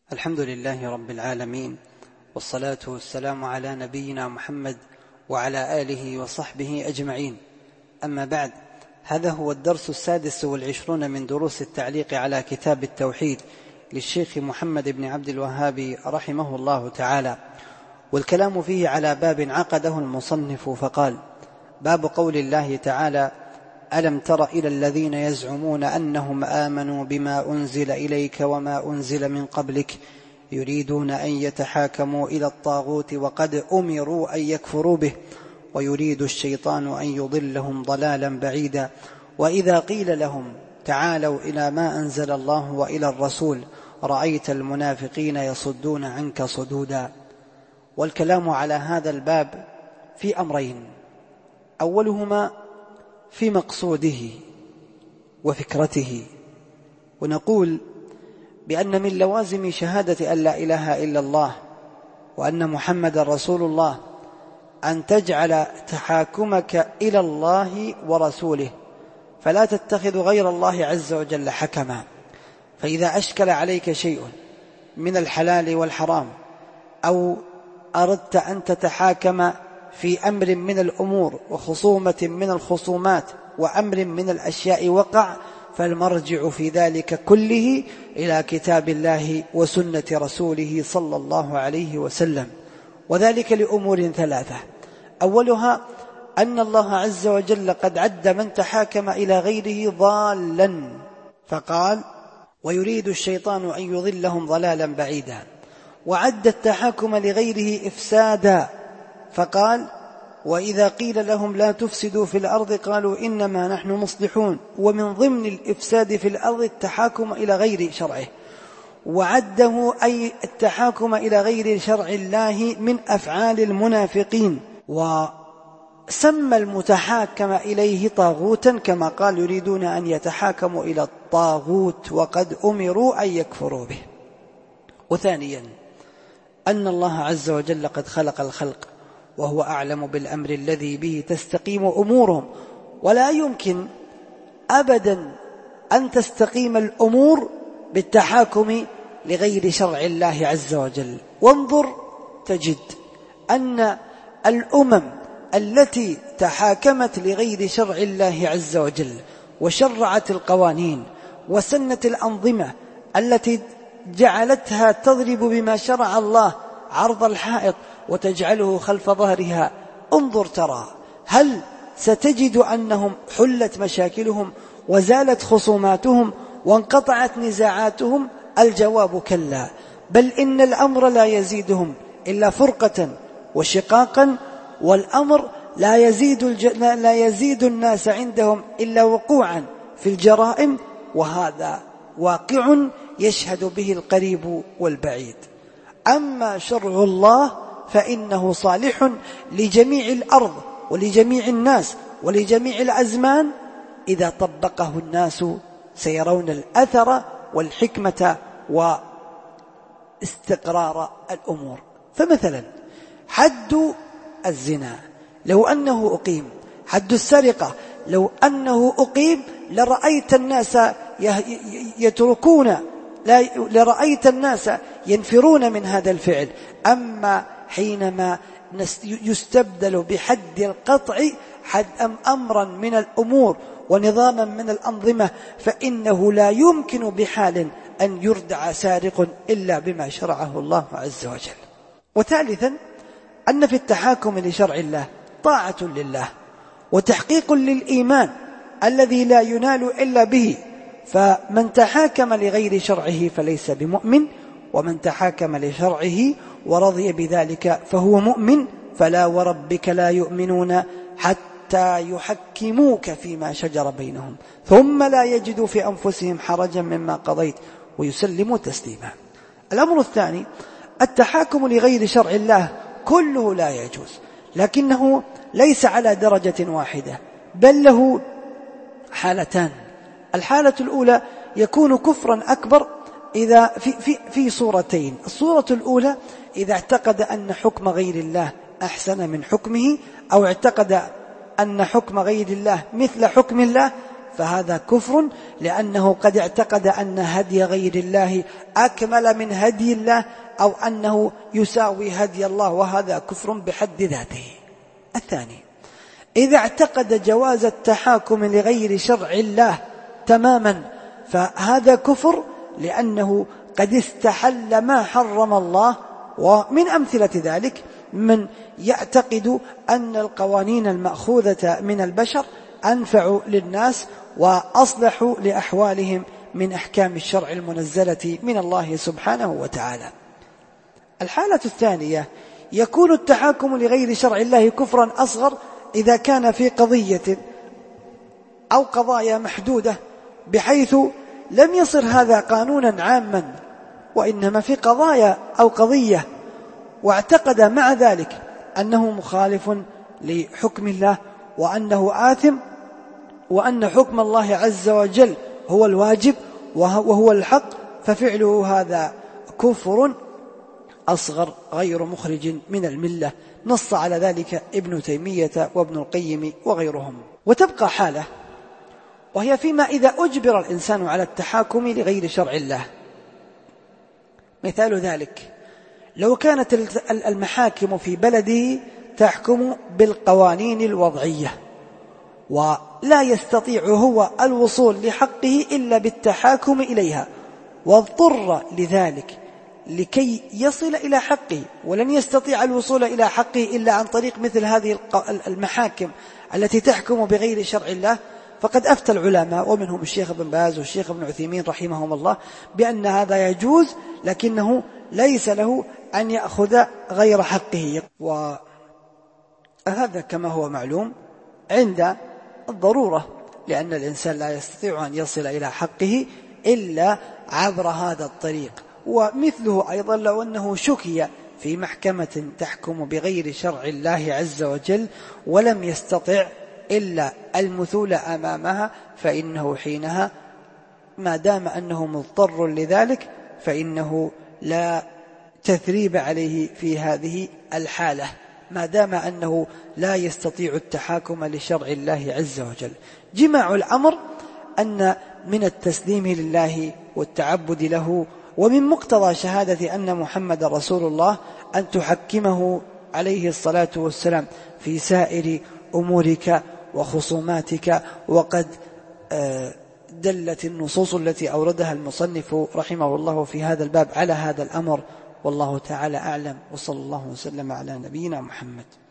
الحمد لله رب العالمين، والصلاة والسلام على نبينا محمد وعلى آله وصحبه أجمعين. أما بعد، هذا هو الدرس 26 من دروس التعليق على كتاب التوحيد للشيخ محمد بن عبد الوهاب رحمه الله تعالى، والكلام فيه على باب عقده المصنف فقال: باب قول الله تعالى: ألم تر إلى الذين يزعمون أنهم آمنوا بما أنزل إليك وما أنزل من قبلك يريدون أن يتحاكموا إلى الطاغوت وقد أمروا أن يكفروا به ويريد الشيطان أن يضلهم ضلالا بعيدا وإذا قيل لهم تعالوا إلى ما أنزل الله وإلى الرسول رأيت المنافقين يصدون عنك صدودا. والكلام على هذا الباب في أمرين: أولهما في مقصوده وفكرته، ونقول بأن من لوازم شهادة أن لا إله إلا الله وأن محمد رسول الله أن تجعل تحاكمك إلى الله ورسوله، فلا تتخذ غير الله عز وجل حكما. فإذا أشكل عليك شيء من الحلال والحرام أو أردت أن تتحاكم في أمر من الأمور وخصومة من الخصومات وأمر من الأشياء وقع، فالمرجع في ذلك كله إلى كتاب الله وسنة رسوله صلى الله عليه وسلم، وذلك لأمور ثلاثة: أولها أن الله عز وجل قد عد من تحاكم إلى غيره ضالا، فقال: ويريد الشيطان أن يضلهم ضلالا بعيدا، وعد التحاكم لغيره إفسادا، فقال: وإذا قيل لهم لا تفسدوا في الأرض قالوا إنما نحن مصلحون. ومن ضمن الإفساد في الأرض التحاكم إلى غير شرعه، وعده أي التحاكم إلى غير شرع الله من أفعال المنافقين، وسمى المتحاكم إليه طاغوتا كما قال: يريدون أن يتحاكموا إلى الطاغوت وقد أمروا أن يكفروا به. وثانيا أن الله عز وجل قد خلق الخلق وهو أعلم بالأمر الذي به تستقيم أمورهم، ولا يمكن أبدا أن تستقيم الأمور بالتحاكم لغير شرع الله عز وجل. وانظر تجد أن الأمم التي تحاكمت لغير شرع الله عز وجل وشرعت القوانين وسنت الأنظمة التي جعلتها تضرب بما شرع الله عرض الحائط وتجعله خلف ظهرها، انظر ترى هل ستجد أنهم حلت مشاكلهم وزالت خصوماتهم وانقطعت نزاعاتهم؟ الجواب كلا، بل إن الأمر لا يزيدهم إلا فرقة وشقاقا، والأمر لا يزيد الناس عندهم إلا وقوعا في الجرائم، وهذا واقع يشهد به القريب والبعيد. أما شرع الله فإنه صالح لجميع الأرض ولجميع الناس ولجميع الأزمان، إذا طبقه الناس سيرون الأثر والحكمة واستقرار الأمور. فمثلا حد الزنا لو أنه أقيم، حد السرقة لو أنه أقيم لرأيت الناس لرأيت الناس ينفرون من هذا الفعل. أما حينما يستبدل بحد القطع أمرا من الأمور ونظاما من الأنظمة، فإنه لا يمكن بحال أن يردع سارق إلا بما شرعه الله عز وجل. وثالثا أن في التحاكم لشرع الله طاعة لله وتحقيق للإيمان الذي لا ينال إلا به، فمن تحاكم لغير شرعه فليس بمؤمن، ومن تحاكم لشرعه ورضي بذلك فهو مؤمن. فلا وربك لا يؤمنون حتى يحكموك فيما شجر بينهم ثم لا يجدوا في أنفسهم حرجا مما قضيت ويسلموا تسليما. الأمر الثاني: التحاكم لغير شرع الله كله لا يجوز، لكنه ليس على درجة واحدة، بل له حالتان. الحالة الأولى يكون كفرا أكبر إذا في صورتين: الصورة الأولى إذا اعتقد أن حكم غير الله أحسن من حكمه، أو اعتقد أن حكم غير الله مثل حكم الله، فهذا كفر، لأنه قد اعتقد أن هدي غير الله أكمل من هدي الله، أو أنه يساوي هدي الله، وهذا كفر بحد ذاته. الثاني، إذا اعتقد جواز التحاكم لغير شرع الله تماما، فهذا كفر، لأنه قد استحل ما حرم الله. ومن أمثلة ذلك من يعتقد أن القوانين المأخوذة من البشر أنفع للناس وأصلح لأحوالهم من أحكام الشرع المنزلة من الله سبحانه وتعالى. الحالة الثانية، يكون التحاكم لغير شرع الله كفرا أصغر إذا كان في قضية أو قضايا محدودة، بحيث لم يصر هذا قانونا عاما، وإنما في قضايا أو قضية واعتقد مع ذلك أنه مخالف لحكم الله، وأنه آثم، وأن حكم الله عز وجل هو الواجب وهو الحق، ففعله هذا كفر أصغر غير مخرج من الملة. نص على ذلك ابن تيمية وابن القيم وغيرهم. وتبقى حالة، وهي فيما إذا أجبر الإنسان على التحاكم لغير شرع الله. مثال ذلك لو كانت المحاكم في بلده تحكم بالقوانين الوضعية، ولا يستطيع هو الوصول لحقه إلا بالتحاكم إليها، واضطر لذلك لكي يصل إلى حقه، ولن يستطيع الوصول إلى حقه إلا عن طريق مثل هذه المحاكم التي تحكم بغير شرع الله، فقد أفتى العلماء ومنهم الشيخ ابن باز والشيخ ابن عثيمين رحمهم الله بأن هذا يجوز، لكنه ليس له أن يأخذ غير حقه. وهذا كما هو معلوم عند الضرورة، لأن الإنسان لا يستطيع أن يصل إلى حقه إلا عبر هذا الطريق. ومثله أيضا لو أنه شكي في محكمة تحكم بغير شرع الله عز وجل ولم يستطع إلا المثول أمامها، فإنه حينها ما دام أنه مضطر لذلك فإنه لا تثريب عليه في هذه الحالة، ما دام أنه لا يستطيع التحاكم لشرع الله عز وجل. جماع الأمر أن من التسليم لله والتعبد له، ومن مقتضى شهادة أن محمد رسول الله أن تحكمه عليه الصلاة والسلام في سائر أمورك وخصوماتك. وقد دلت النصوص التي أوردها المصنف رحمه الله في هذا الباب على هذا الأمر، والله تعالى أعلم، وصلى الله وسلم على نبينا محمد.